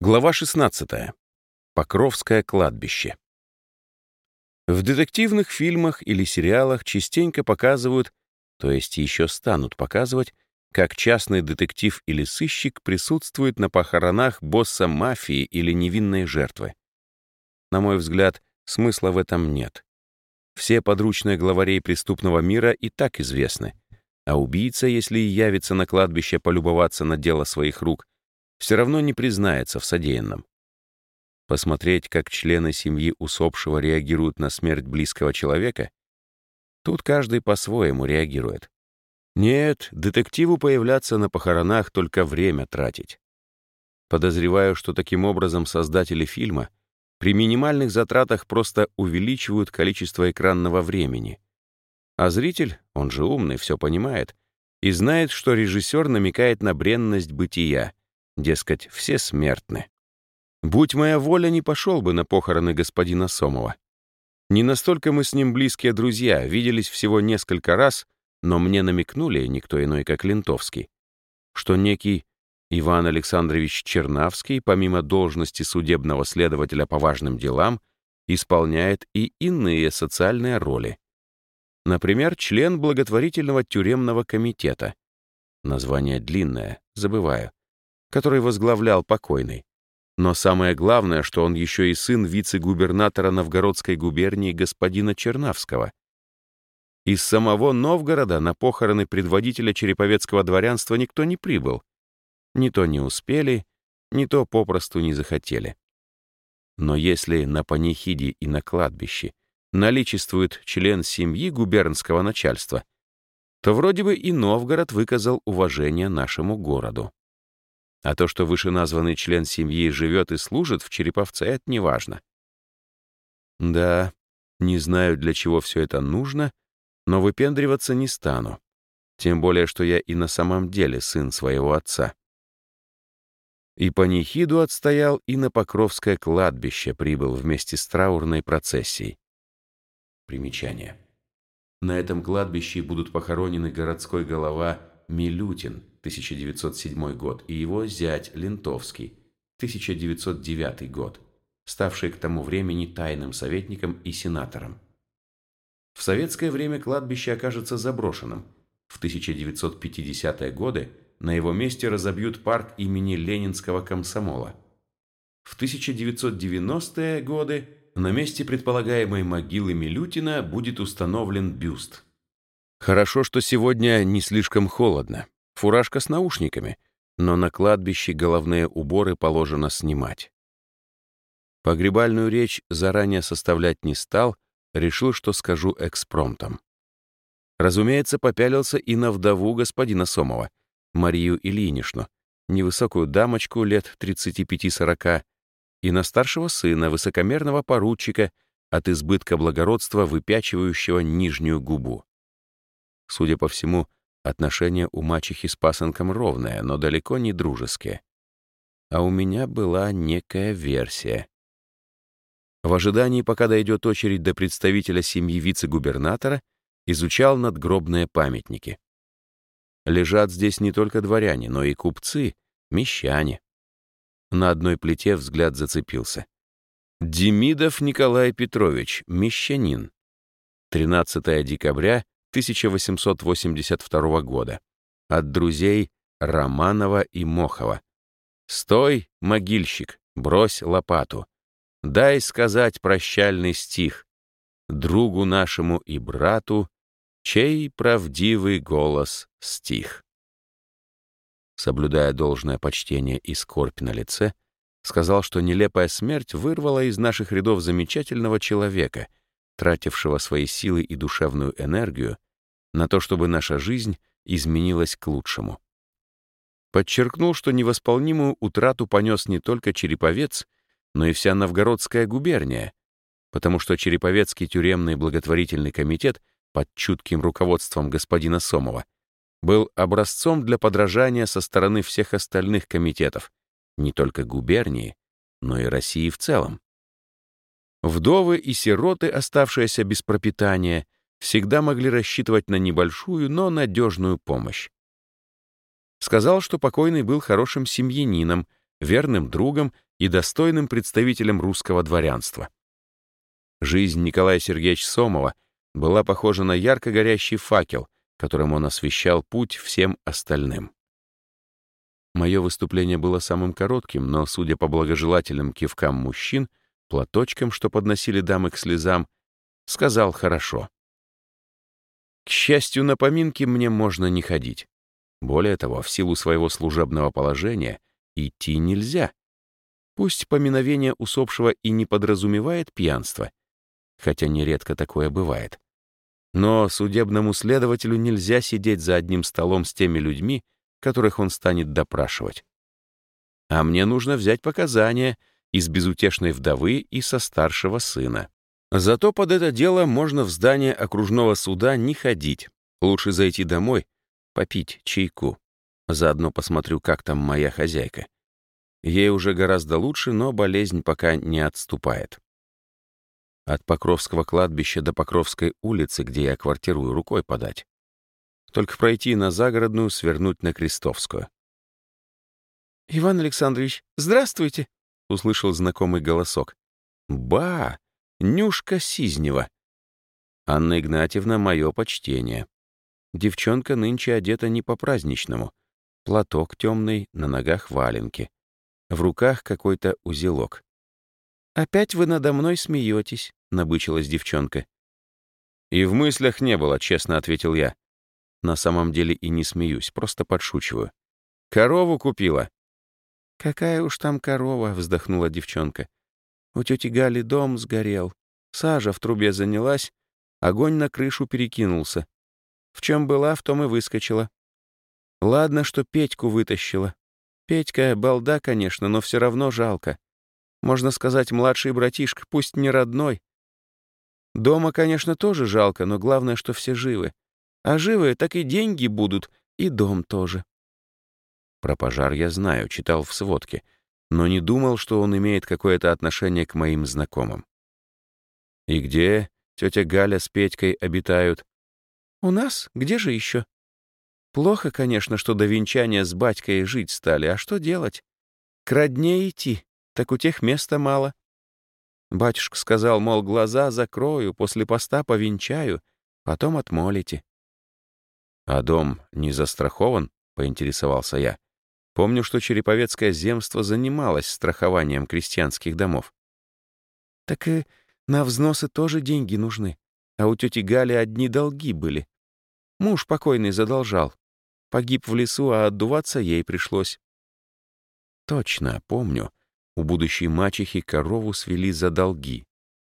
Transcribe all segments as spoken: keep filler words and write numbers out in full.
Глава шестнадцатая. Покровское кладбище. В детективных фильмах или сериалах частенько показывают, то есть еще станут показывать, как частный детектив или сыщик присутствует на похоронах босса мафии или невинной жертвы. На мой взгляд, смысла в этом нет. Все подручные главарей преступного мира и так известны, а убийца, если и явится на кладбище полюбоваться на дело своих рук, все равно не признается в содеянном. Посмотреть, как члены семьи усопшего реагируют на смерть близкого человека, тут каждый по-своему реагирует. Нет, детективу появляться на похоронах только время тратить. Подозреваю, что таким образом создатели фильма при минимальных затратах просто увеличивают количество экранного времени. А зритель, он же умный, все понимает, и знает, что режиссер намекает на бренность бытия. Дескать, все смертны. Будь моя воля, не пошел бы на похороны господина Сомова. Не настолько мы с ним близкие друзья, виделись всего несколько раз, но мне намекнули, никто иной, как Лентовский, что некий Иван Александрович Чернавский, помимо должности судебного следователя по важным делам, исполняет и иные социальные роли. Например, член благотворительного тюремного комитета. Название длинное, забываю. Который возглавлял покойный. Но самое главное, что он еще и сын вице-губернатора Новгородской губернии господина Чернавского. Из самого Новгорода на похороны предводителя череповецкого дворянства никто не прибыл. Ни то не успели, ни то попросту не захотели. Но если на панихиде и на кладбище наличествует член семьи губернского начальства, то вроде бы и Новгород выказал уважение нашему городу. А то, что вышеназванный член семьи живет и служит в Череповце, это неважно. Да, не знаю, для чего все это нужно, но выпендриваться не стану. Тем более, что я и на самом деле сын своего отца. И панихиду отстоял, и на Покровское кладбище прибыл вместе с траурной процессией. Примечание. На этом кладбище будут похоронены городской голова Милютин, тысяча девятьсот седьмой год, и его зять Лентовский, тысяча девятьсот девятый год, ставший к тому времени тайным советником и сенатором. В советское время кладбище окажется заброшенным. В тысяча девятьсот пятидесятые годы на его месте разобьют парк имени Ленинского комсомола. В тысяча девятьсот девяностые годы на месте предполагаемой могилы Милютина будет установлен бюст. Хорошо, что сегодня не слишком холодно. Фуражка с наушниками, но на кладбище головные уборы положено снимать. Погребальную речь заранее составлять не стал, решил, что скажу экспромтом. Разумеется, попялился и на вдову господина Сомова, Марию Ильиничну, невысокую дамочку лет тридцати пяти-сорока, и на старшего сына, высокомерного поручика, от избытка благородства выпячивающего нижнюю губу. Судя по всему, отношения у мачехи с пасынком ровные, но далеко не дружеские. А у меня была некая версия. В ожидании, пока дойдет очередь до представителя семьи вице-губернатора, изучал надгробные памятники. Лежат здесь не только дворяне, но и купцы, мещане. На одной плите взгляд зацепился. Демидов Николай Петрович, мещанин. тринадцатое декабря тысяча восемьсот восемьдесят второго года. От друзей Романова и Мохова. «Стой, могильщик, брось лопату. Дай сказать прощальный стих другу нашему и брату, чей правдивый голос стих». Соблюдая должное почтение и скорбь на лице, сказал, что нелепая смерть вырвала из наших рядов замечательного человека, тратившего свои силы и душевную энергию на то, чтобы наша жизнь изменилась к лучшему. Подчеркнул, что невосполнимую утрату понес не только Череповец, но и вся Новгородская губерния, потому что Череповецкий тюремный благотворительный комитет под чутким руководством господина Сомова был образцом для подражания со стороны всех остальных комитетов, не только губернии, но и России в целом. Вдовы и сироты, оставшиеся без пропитания, всегда могли рассчитывать на небольшую, но надежную помощь. Сказал, что покойный был хорошим семьянином, верным другом и достойным представителем русского дворянства. Жизнь Николая Сергеевича Сомова была похожа на ярко горящий факел, которым он освещал путь всем остальным. Мое выступление было самым коротким, но, судя по благожелательным кивкам мужчин, платочкам, что подносили дамы к слезам, сказал хорошо. К счастью, на поминки мне можно не ходить. Более того, в силу своего служебного положения идти нельзя. Пусть поминовение усопшего и не подразумевает пьянство, хотя нередко такое бывает. Но судебному следователю нельзя сидеть за одним столом с теми людьми, которых он станет допрашивать. А мне нужно взять показания из безутешной вдовы и со старшего сына. Зато под это дело можно в здание окружного суда не ходить. Лучше зайти домой, попить чайку. Заодно посмотрю, как там моя хозяйка. Ей уже гораздо лучше, но болезнь пока не отступает. От Покровского кладбища до Покровской улицы, где я квартирую, рукой подать. Только пройти на Загородную, свернуть на Крестовскую. «Иван Александрович, здравствуйте!» — услышал знакомый голосок. «Ба! Нюшка Сизнева!» Анна Игнатьевна, мое почтение. Девчонка нынче одета не по-праздничному. Платок темный, на ногах валенки. В руках какой-то узелок. «Опять вы надо мной смеетесь», — набычилась девчонка. «И в мыслях не было», — честно ответил я. На самом деле и не смеюсь, просто подшучиваю. «Корову купила». «Какая уж там корова», — вздохнула девчонка. «У тети Гали дом сгорел. Сажа в трубе занялась, огонь на крышу перекинулся. В чем была, в том и выскочила. Ладно, что Петьку вытащила. Петька — балда, конечно, но все равно жалко. Можно сказать, младший братишка, пусть не родной. Дома, конечно, тоже жалко, но главное, что все живы. А живые, так и деньги будут, и дом тоже». Про пожар я знаю, читал в сводке, но не думал, что он имеет какое-то отношение к моим знакомым. «И где тетя Галя с Петькой обитают?» «У нас? Где же еще? Плохо, конечно, что до венчания с батькой жить стали, а что делать? К родне идти, так у тех места мало. Батюшка сказал, мол, глаза закрою, после поста повенчаю, потом отмолите». «А дом не застрахован?» — поинтересовался я. Помню, что Череповецкое земство занималось страхованием крестьянских домов. «Так и на взносы тоже деньги нужны, а у тети Гали одни долги были. Муж покойный задолжал. Погиб в лесу, а отдуваться ей пришлось». «Точно, помню. У будущей мачехи корову свели за долги».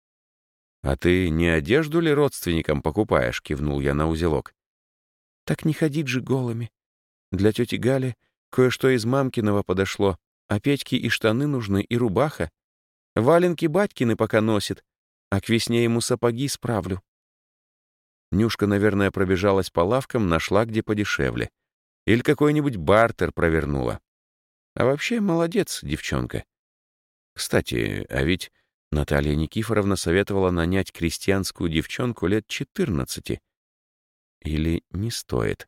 «А ты не одежду ли родственникам покупаешь?» — кивнул я на узелок. «Так не ходить же голыми. Для тети Гали кое-что из мамкиного подошло, а Петьке и штаны нужны, и рубаха. Валенки батькины пока носит, а к весне ему сапоги справлю». Нюшка, наверное, пробежалась по лавкам, нашла где подешевле. Или какой-нибудь бартер провернула. А вообще молодец, девчонка. Кстати, а ведь Наталья Никифоровна советовала нанять крестьянскую девчонку лет четырнадцати. Или не стоит?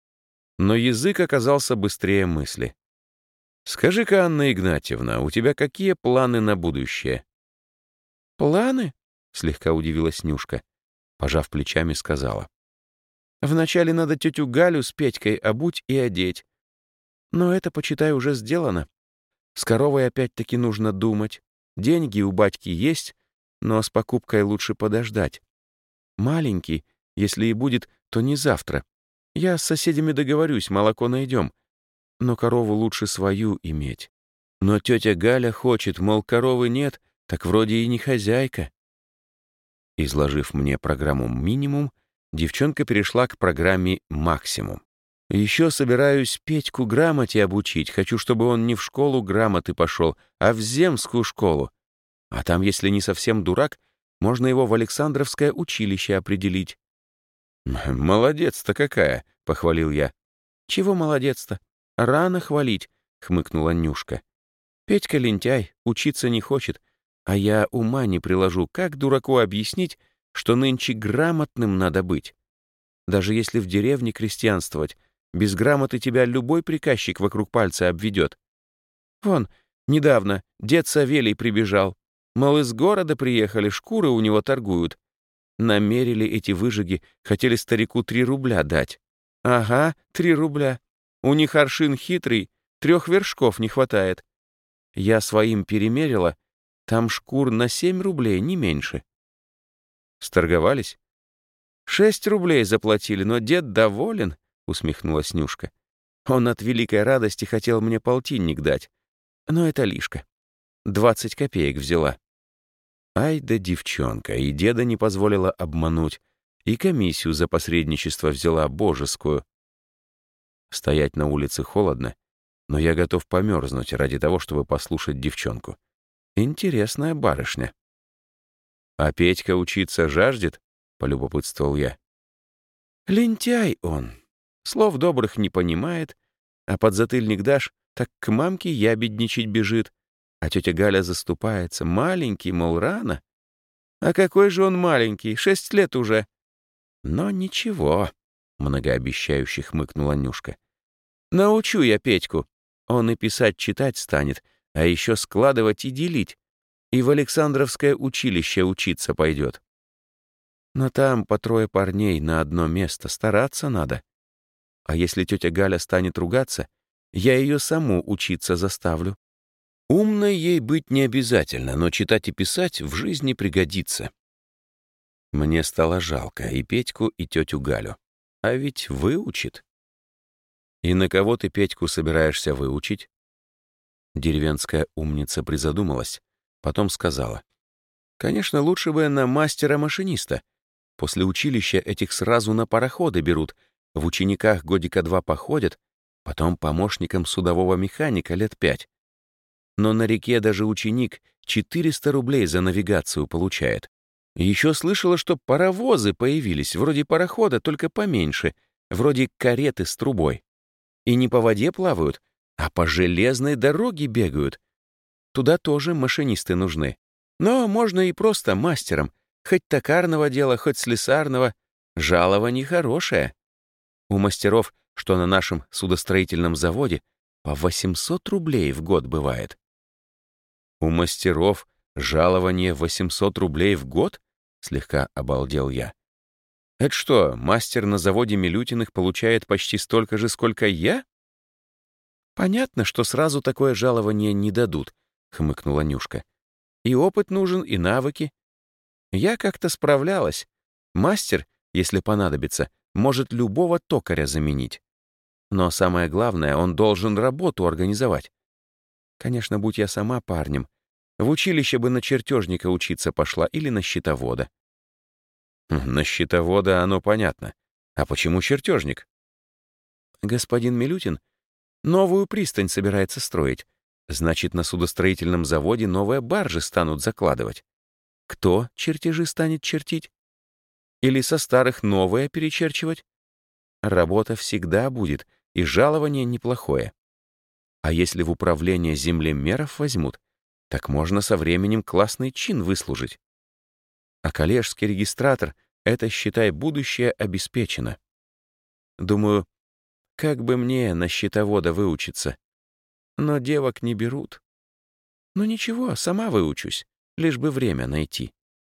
Но язык оказался быстрее мысли. «Скажи-ка, Анна Игнатьевна, у тебя какие планы на будущее?» «Планы?» — слегка удивилась Нюшка. Пожав плечами, сказала. «Вначале надо тетю Галю с Петькой обуть и одеть. Но это, почитай, уже сделано. С коровой опять-таки нужно думать. Деньги у батьки есть, но с покупкой лучше подождать. Маленький, если и будет, то не завтра. Я с соседями договорюсь, молоко найдем. Но корову лучше свою иметь. Но тетя Галя хочет, мол, коровы нет, так вроде и не хозяйка». Изложив мне программу «Минимум», девчонка перешла к программе «Максимум». «Еще собираюсь Петьку грамоте обучить. Хочу, чтобы он не в школу грамоты пошел, а в земскую школу. А там, если не совсем дурак, можно его в Александровское училище определить». «Молодец-то какая!» — похвалил я. «Чего молодец-то? Рано хвалить», — хмыкнула Нюшка. «Петька лентяй, учиться не хочет, а я ума не приложу, как дураку объяснить, что нынче грамотным надо быть. Даже если в деревне крестьянствовать, без грамоты тебя любой приказчик вокруг пальца обведет. Вон, Недавно дед Савелий прибежал. Мол, из города приехали, шкуры у него торгуют. Намерили эти выжиги, хотели старику три рубля дать. Ага, три рубля. У них аршин хитрый, трех вершков не хватает. Я своим перемерила, там шкур на семь рублей, не меньше. Сторговались? Шесть рублей заплатили, но дед доволен, усмехнулась Нюшка. Он от великой радости хотел мне полтинник дать. Но это лишка. Двадцать копеек взяла. Ай да девчонка, и деда не позволила обмануть, и комиссию за посредничество взяла божескую. Стоять на улице холодно, но я готов померзнуть ради того, чтобы послушать девчонку. Интересная барышня. «А Петька учиться жаждет?» — полюбопытствовал я. «Лентяй он. Слов добрых не понимает, а подзатыльник дашь, так к мамке ябедничать бежит. А тетя Галя заступается. Маленький, мол, рано. А какой же он маленький, шесть лет уже. Но ничего, — многообещающе хмыкнула Нюшка. Научу я Петьку. Он и писать-читать станет, а еще складывать и делить. И в Александровское училище учиться пойдет. Но там по трое парней на одно место, стараться надо. А если тетя Галя станет ругаться, я ее саму учиться заставлю. Умной ей быть не обязательно, но читать и писать в жизни пригодится. Мне стало жалко и Петьку, и тетю Галю. А ведь выучит. И на кого ты Петьку собираешься выучить? Деревенская умница призадумалась, потом сказала. Конечно, лучше бы на мастера-машиниста. После училища этих сразу на пароходы берут, в учениках годика два походят, потом помощником судового механика лет пять. Но на реке даже ученик четыреста рублей за навигацию получает. Еще слышала, что паровозы появились, вроде парохода, только поменьше, вроде кареты с трубой. И не по воде плавают, а по железной дороге бегают. Туда тоже машинисты нужны. Но можно и просто мастером, хоть токарного дела, хоть слесарного, жалование хорошее. У мастеров, что на нашем судостроительном заводе, по восемьсот рублей в год бывает. У мастеров жалование восемьсот рублей в год? Слегка обалдел я. Это что, мастер на заводе Милютиных получает почти столько же, сколько я? Понятно, что сразу такое жалование не дадут, хмыкнула Нюшка. И опыт нужен, и навыки. Я как-то справлялась. Мастер, если понадобится, может любого токаря заменить. Но самое главное, он должен работу организовать. Конечно, будь я сама парнем, в училище бы на чертежника учиться пошла или на счетовода. На счетовода оно понятно. А почему чертежник? Господин Милютин новую пристань собирается строить. Значит, на судостроительном заводе новые баржи станут закладывать. Кто чертежи станет чертить? Или со старых новые перечерчивать? Работа всегда будет, и жалование неплохое. А если в управление землемеров возьмут, так можно со временем классный чин выслужить. А коллежский регистратор — это, считай, будущее обеспечено. Думаю, как бы мне на счетовода выучиться? Но девок не берут. Ну ничего, сама выучусь, лишь бы время найти.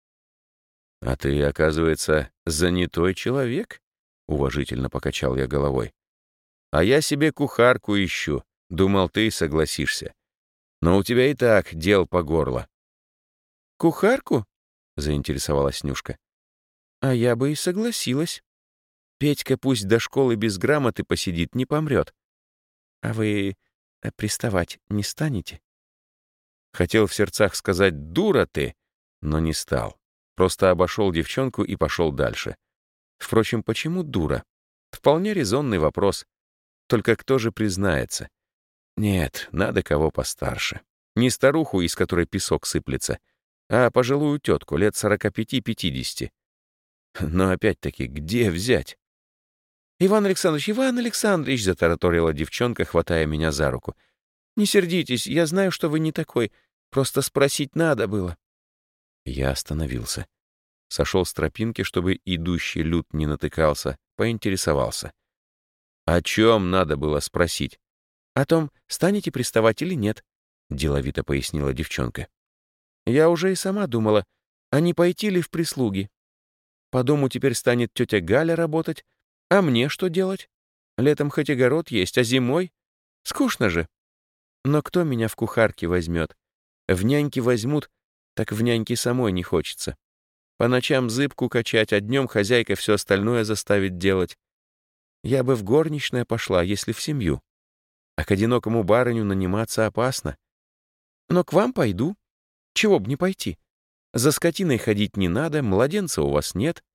А ты, оказывается, занятой человек? Уважительно покачал я головой. А я себе кухарку ищу. Думал, ты согласишься. Но у тебя и так дел по горло. «Кухарку?» — заинтересовалась Нюшка. «А я бы и согласилась. Петька пусть до школы без грамоты посидит, не помрет. А вы э, приставать не станете?» Хотел в сердцах сказать «дура ты», но не стал. Просто обошел девчонку и пошел дальше. Впрочем, почему дура? Вполне резонный вопрос. Только кто же признается? Нет, надо кого постарше. Не старуху, из которой песок сыплется, а пожилую тетку лет сорока пяти-пятидесяти. Но опять-таки, где взять? «Иван Александрович, Иван Александрович!» — затараторила девчонка, хватая меня за руку. «Не сердитесь, я знаю, что вы не такой. Просто спросить надо было». Я остановился. Сошел с тропинки, чтобы идущий люд не натыкался, поинтересовался. «О чем надо было спросить?» «О том, станете приставать или нет. деловито пояснила девчонка. «Я уже и сама думала, а не пойти ли в прислуги? По дому теперь станет тетя Галя работать, а мне что делать? Летом хоть огород есть, а зимой? Скучно же. Но кто меня в кухарке возьмет? В няньки возьмут, так в няньки самой не хочется. По ночам зыбку качать, а днем хозяйка все остальное заставит делать. Я бы в горничное пошла, если в семью. А к одинокому барыню наниматься опасно. Но к вам пойду. Чего б не пойти? За скотиной ходить не надо, младенца у вас нет».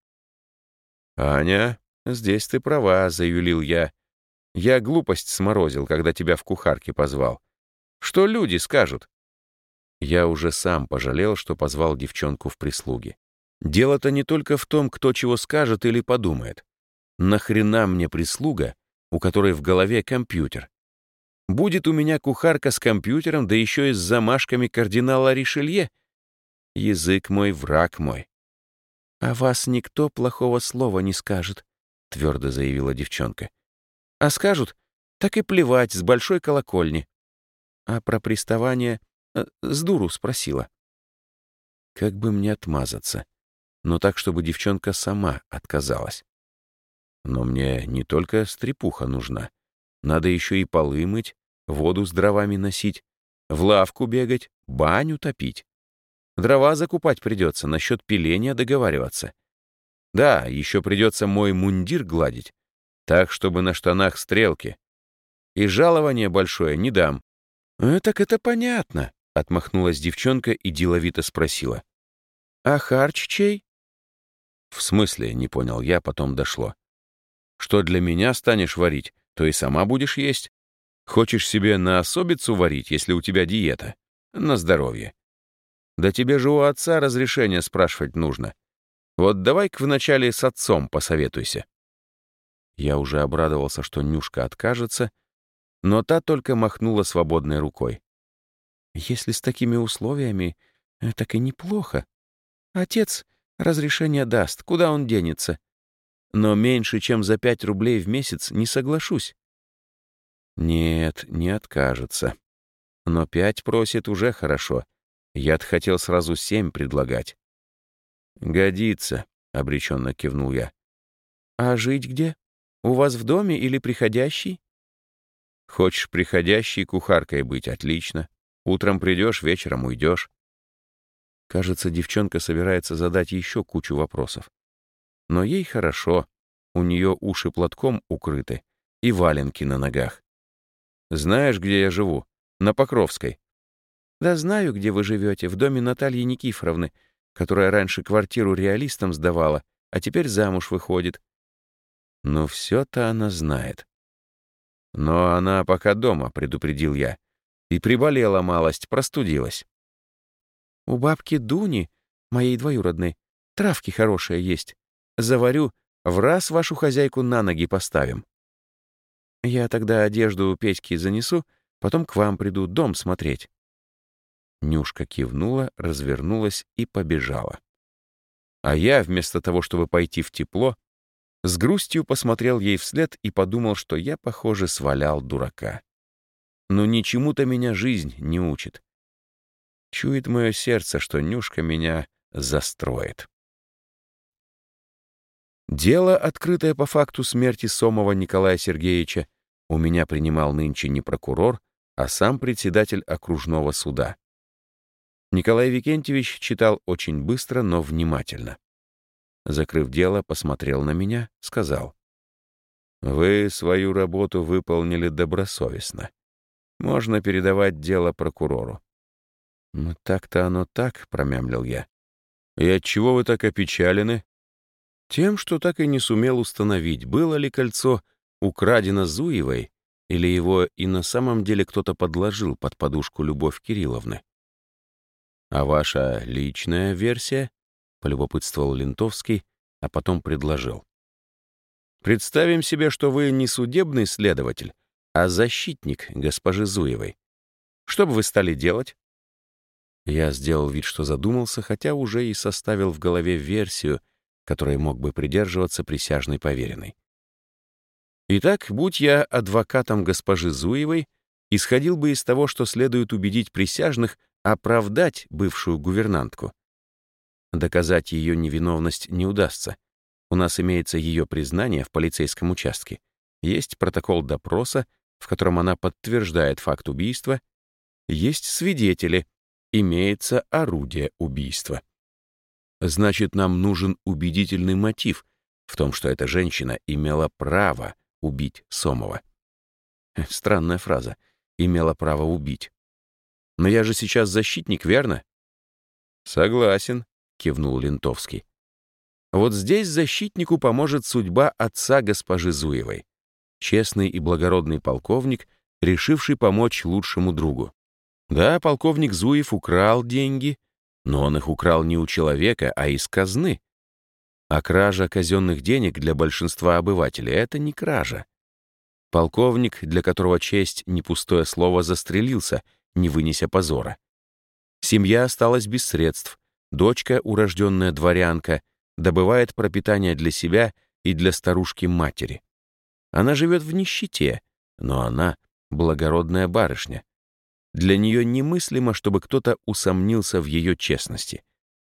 «Аня, здесь ты права», — заюлил я. «Я глупость сморозил, когда тебя в кухарке позвал. Что люди скажут?» Я уже сам пожалел, что позвал девчонку в прислуги. Дело-то не только в том, кто чего скажет или подумает. Нахрена мне прислуга, у которой в голове компьютер? Будет у меня кухарка с компьютером, да еще и с замашками кардинала Ришелье? Язык мой, враг мой. «О вас никто плохого слова не скажет», — твердо заявила девчонка. «А скажут, так и плевать с большой колокольни». А про приставание э, с дуру спросила. Как бы мне отмазаться, но так, чтобы девчонка сама отказалась. Но мне не только стрепуха нужна. Надо еще и полы мыть, воду с дровами носить, в лавку бегать, баню топить. Дрова закупать придется, насчет пиления договариваться. Да, еще придется мой мундир гладить, так, чтобы на штанах стрелки. И жалование большое не дам. «Э, так это понятно», — отмахнулась девчонка и деловито спросила. «А харч чей?» «В смысле?» — не понял я, потом дошло. «Что для меня станешь варить, то и сама будешь есть. Хочешь себе на особицу варить, если у тебя диета? На здоровье. Да тебе же у отца разрешение спрашивать нужно. Вот давай-ка вначале с отцом посоветуйся». Я уже обрадовался, что Нюшка откажется, но та только махнула свободной рукой. «Если с такими условиями, э, так и неплохо. Отец разрешение даст, куда он денется. Но меньше, чем за пять рублей в месяц, не соглашусь». Нет, не откажется. Но пять просит уже хорошо. Я-то хотел сразу семь предлагать. «Годится», — обреченно кивнул я. «А жить где? У вас в доме или приходящий?» «Хочешь приходящей кухаркой быть? Отлично. Утром придешь, вечером уйдешь». Кажется, девчонка собирается задать еще кучу вопросов. Но ей хорошо. У нее уши платком укрыты и валенки на ногах. «Знаешь, где я живу? На Покровской». «Да знаю, где вы живете, в доме Натальи Никифоровны, которая раньше квартиру реалистам сдавала, а теперь замуж выходит». Ну, все-то она знает. «Но она пока дома», — предупредил я. «И приболела малость, простудилась». «У бабки Дуни, моей двоюродной, травки хорошие есть. Заварю, в раз вашу хозяйку на ноги поставим. Я тогда одежду Петьки занесу, потом к вам приду дом смотреть». Нюшка кивнула, развернулась и побежала. А я, вместо того, чтобы пойти в тепло, с грустью посмотрел ей вслед и подумал, что я, похоже, свалял дурака. Но ничему-то меня жизнь не учит. Чует мое сердце, что Нюшка меня застроит. Дело, открытое по факту смерти Сомова Николая Сергеевича, у меня принимал нынче не прокурор, а сам председатель окружного суда. Николай Викентьевич читал очень быстро, но внимательно. Закрыв дело, посмотрел на меня, сказал: «Вы свою работу выполнили добросовестно. Можно передавать дело прокурору». «Ну так-то оно так», — промямлил я. «И отчего вы так опечалены?» «Тем, что так и не сумел установить, было ли кольцо украдено Зуевой, или его и на самом деле кто-то подложил под подушку Любовь Кирилловны». «А ваша личная версия?» — полюбопытствовал Лентовский, а потом предложил. «Представим себе, что вы не судебный следователь, а защитник госпожи Зуевой. Что бы вы стали делать?» Я сделал вид, что задумался, хотя уже и составил в голове версию, которой мог бы придерживаться присяжный поверенный. Итак, будь я адвокатом госпожи Зуевой, исходил бы из того, что следует убедить присяжных оправдать бывшую гувернантку. Доказать ее невиновность не удастся. У нас имеется ее признание в полицейском участке. Есть протокол допроса, в котором она подтверждает факт убийства. Есть свидетели. Имеется орудие убийства. Значит, нам нужен убедительный мотив в том, что эта женщина имела право убить Сомова. Странная фраза. Имела право убить. Но я же сейчас защитник, верно? Согласен, кивнул Лентовский. Вот здесь защитнику поможет судьба отца госпожи Зуевой. Честный и благородный полковник, решивший помочь лучшему другу. Да, полковник Зуев украл деньги, но он их украл не у человека, а из казны. А кража казенных денег для большинства обывателей — это не кража. Полковник, для которого честь — не пустое слово, застрелился, не вынеся позора. Семья осталась без средств. Дочка, урожденная дворянка, добывает пропитание для себя и для старушки-матери. Она живет в нищете, но она — благородная барышня. Для нее немыслимо, чтобы кто-то усомнился в ее честности.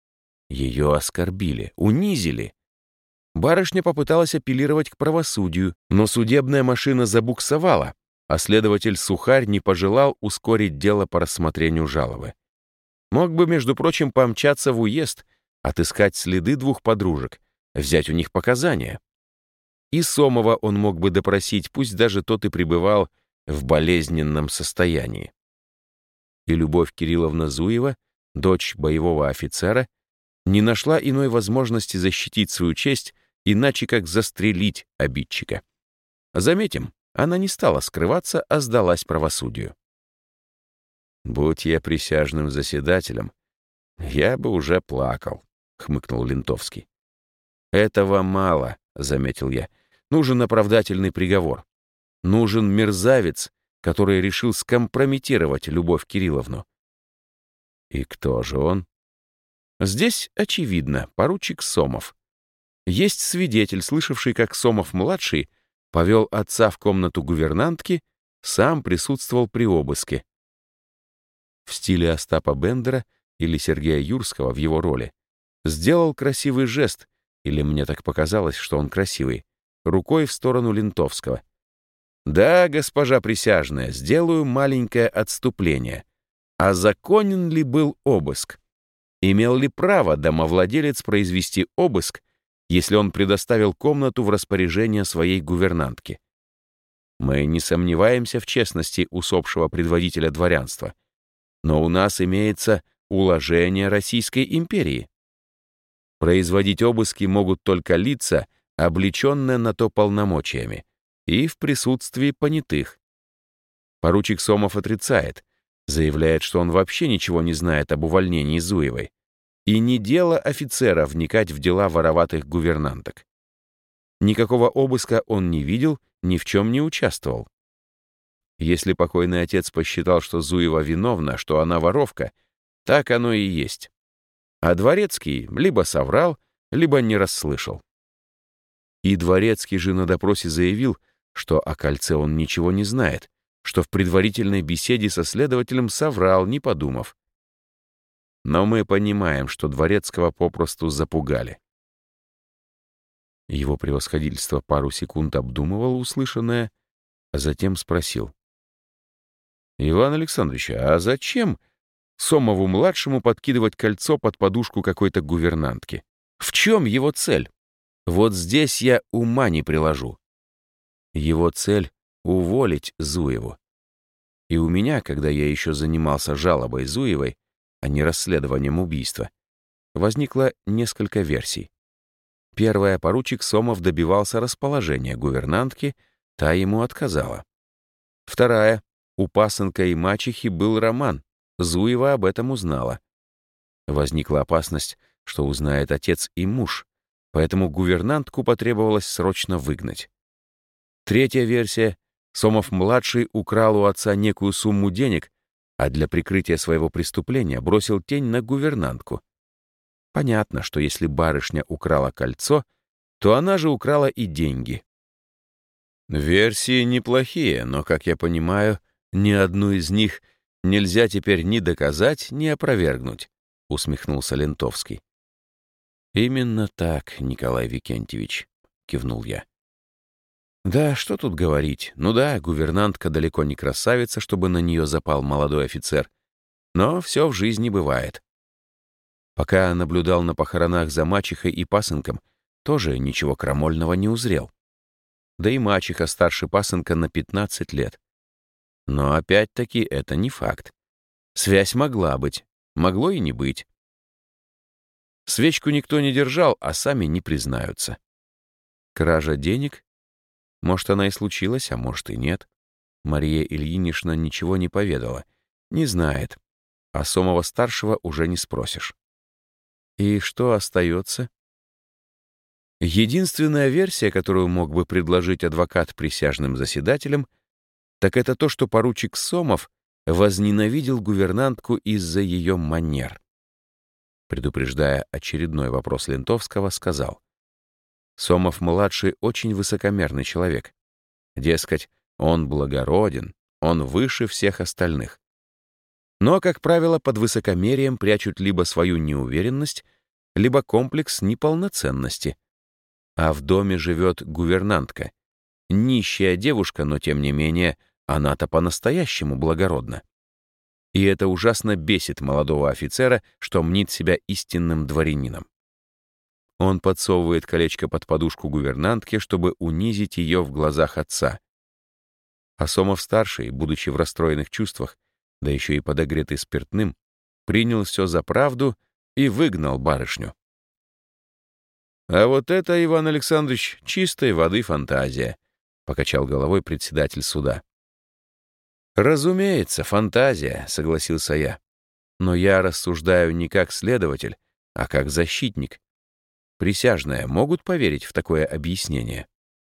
Ее оскорбили, унизили. Барышня попыталась апеллировать к правосудию, но судебная машина забуксовала, а следователь Сухарь не пожелал ускорить дело по рассмотрению жалобы. Мог бы, между прочим, помчаться в уезд, отыскать следы двух подружек, взять у них показания. И Сомова он мог бы допросить, пусть даже тот и пребывал в болезненном состоянии. И Любовь Кирилловна Зуева, дочь боевого офицера, не нашла иной возможности защитить свою честь, иначе как застрелить обидчика. Заметим, она не стала скрываться, а сдалась правосудию. «Будь я присяжным заседателем, я бы уже плакал», — хмыкнул Лентовский. «Этого мало», — заметил я. «Нужен оправдательный приговор. Нужен мерзавец, который решил скомпрометировать Любовь Кирилловну». «И кто же он?» Здесь очевидно, поручик Сомов. Есть свидетель, слышавший, как Сомов-младший повел отца в комнату гувернантки, сам присутствовал при обыске. В стиле Остапа Бендера или Сергея Юрского в его роли сделал красивый жест, или мне так показалось, что он красивый, рукой в сторону Лентовского. «Да, госпожа присяжная, сделаю маленькое отступление. А законен ли был обыск? Имел ли право домовладелец произвести обыск, если он предоставил комнату в распоряжение своей гувернантки? Мы не сомневаемся в честности усопшего предводителя дворянства, но у нас имеется уложение Российской империи. Производить обыски могут только лица, облеченные на то полномочиями, и в присутствии понятых. Поручик Сомов отрицает, заявляет, что он вообще ничего не знает об увольнении Зуевой. И не дело офицера вникать в дела вороватых гувернанток. Никакого обыска он не видел, ни в чем не участвовал. Если покойный отец посчитал, что Зуева виновна, что она воровка, так оно и есть. А Дворецкий либо соврал, либо не расслышал. И Дворецкий же на допросе заявил, что о кольце он ничего не знает, что в предварительной беседе со следователем соврал, не подумав. Но мы понимаем, что Дворецкого попросту запугали. Его превосходительство пару секунд обдумывал услышанное, а затем спросил. «Иван Александрович, а зачем Сомову-младшему подкидывать кольцо под подушку какой-то гувернантки? В чем его цель? Вот здесь я ума не приложу. Его цель — уволить Зуеву. И у меня, когда я еще занимался жалобой Зуевой, а не расследованием убийства, возникло несколько версий. Первая — поручик Сомов добивался расположения гувернантки, та ему отказала. Вторая — у пасынка и мачехи был роман, Зуева об этом узнала. Возникла опасность, что узнает отец и муж, поэтому гувернантку потребовалось срочно выгнать. Третья версия — Сомов-младший украл у отца некую сумму денег, а для прикрытия своего преступления бросил тень на гувернантку. Понятно, что если барышня украла кольцо, то она же украла и деньги. Версии неплохие, но, как я понимаю, Ни одну из них нельзя теперь ни доказать, ни опровергнуть, усмехнулся Лентовский. Именно так, Николай Викентьевич, кивнул я. Да, что тут говорить? Ну да, гувернантка далеко не красавица, чтобы на нее запал молодой офицер. Но все в жизни бывает. Пока наблюдал на похоронах за мачехой и пасынком, тоже ничего крамольного не узрел. Да и мачеха старше пасынка на пятнадцать лет. Но опять-таки это не факт. Связь могла быть, могло и не быть. Свечку никто не держал, а сами не признаются. Кража денег? Может, она и случилась, а может и нет. Мария Ильинична ничего не поведала. Не знает. А Сомова-старшего уже не спросишь. И что остается? Единственная версия, которую мог бы предложить адвокат присяжным заседателям, так это то, что поручик Сомов возненавидел гувернантку из-за ее манер. Предупреждая очередной вопрос Лентовского, сказал: Сомов-младший очень высокомерный человек. Дескать, он благороден, он выше всех остальных. Но, как правило, под высокомерием прячут либо свою неуверенность, либо комплекс неполноценности. А в доме живет гувернантка. Нищая девушка, но, тем не менее, она-то по-настоящему благородна. И это ужасно бесит молодого офицера, что мнит себя истинным дворянином. Он подсовывает колечко под подушку гувернантке, чтобы унизить ее в глазах отца. А Сомов-старший, будучи в расстроенных чувствах, да еще и подогретый спиртным, принял все за правду и выгнал барышню. «А вот это, Иван Александрович, чистой воды фантазия», — покачал головой председатель суда. «Разумеется, фантазия», — согласился я. «Но я рассуждаю не как следователь, а как защитник. Присяжные могут поверить в такое объяснение?»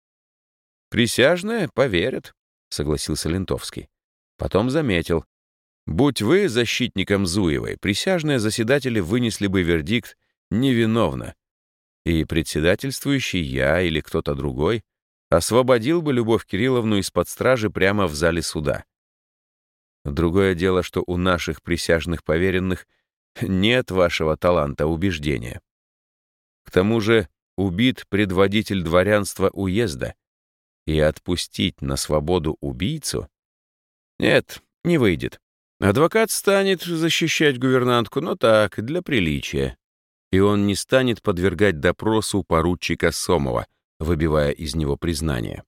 «Присяжные поверят», — согласился Лентовский. Потом заметил: «Будь вы защитником Зуевой, присяжные заседатели вынесли бы вердикт невиновно, и председательствующий я или кто-то другой освободил бы Любовь Кирилловну из-под стражи прямо в зале суда. Другое дело, что у наших присяжных поверенных нет вашего таланта убеждения. К тому же убит предводитель дворянства уезда, и отпустить на свободу убийцу? Нет, не выйдет. Адвокат станет защищать гувернантку, но так, для приличия. И он не станет подвергать допросу поручика Сомова, выбивая из него признание.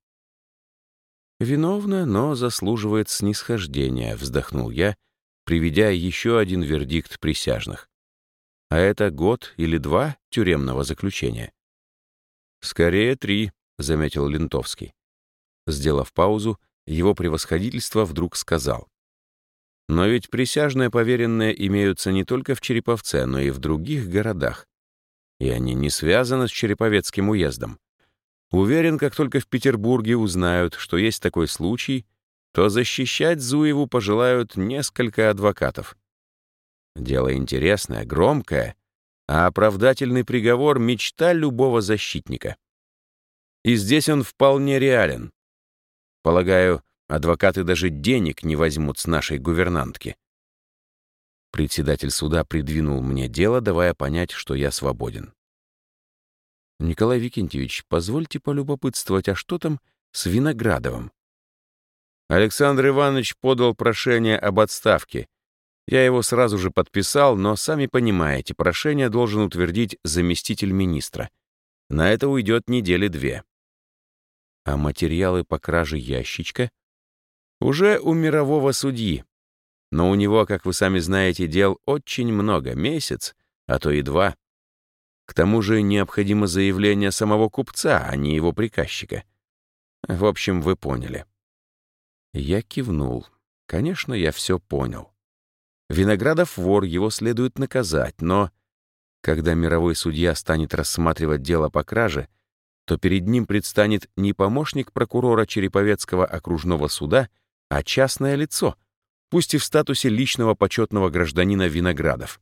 «Виновна, но заслуживает снисхождения», — вздохнул я, приведя еще один вердикт присяжных. «А это год или два тюремного заключения». «Скорее три», — заметил Лентовский. Сделав паузу, его превосходительство вдруг сказал: «Но ведь присяжные поверенные имеются не только в Череповце, но и в других городах. И они не связаны с Череповецким уездом. Уверен, как только в Петербурге узнают, что есть такой случай, то защищать Зуеву пожелают несколько адвокатов. Дело интересное, громкое, а оправдательный приговор — мечта любого защитника. И здесь он вполне реален. Полагаю, адвокаты даже денег не возьмут с нашей гувернантки». Председатель суда придвинул мне дело, давая понять, что я свободен. «Николай Викентьевич, позвольте полюбопытствовать, а что там с Виноградовым?» Александр Иванович подал прошение об отставке. Я его сразу же подписал, но, сами понимаете, прошение должен утвердить заместитель министра. На это уйдет недели две. А материалы по краже ящичка уже у мирового судьи. Но у него, как вы сами знаете, дел очень много, месяц, а то и два. К тому же необходимо заявление самого купца, а не его приказчика. В общем, вы поняли. Я кивнул. Конечно, я все понял. Виноградов вор, его следует наказать, но когда мировой судья станет рассматривать дело по краже, то перед ним предстанет не помощник прокурора Череповецкого окружного суда, а частное лицо, пусть и в статусе личного почетного гражданина Виноградов.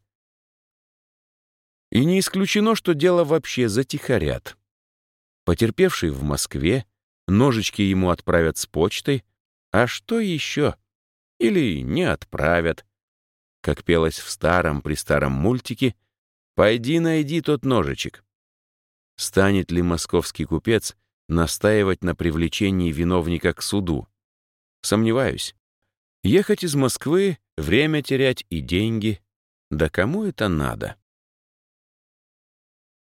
И не исключено, что дело вообще затихарят. Потерпевший в Москве, ножички ему отправят с почтой, а что еще? Или не отправят. Как пелось в старом-престаром мультике «Пойди найди тот ножичек». Станет ли московский купец настаивать на привлечении виновника к суду? Сомневаюсь. Ехать из Москвы, время терять и деньги. Да кому это надо?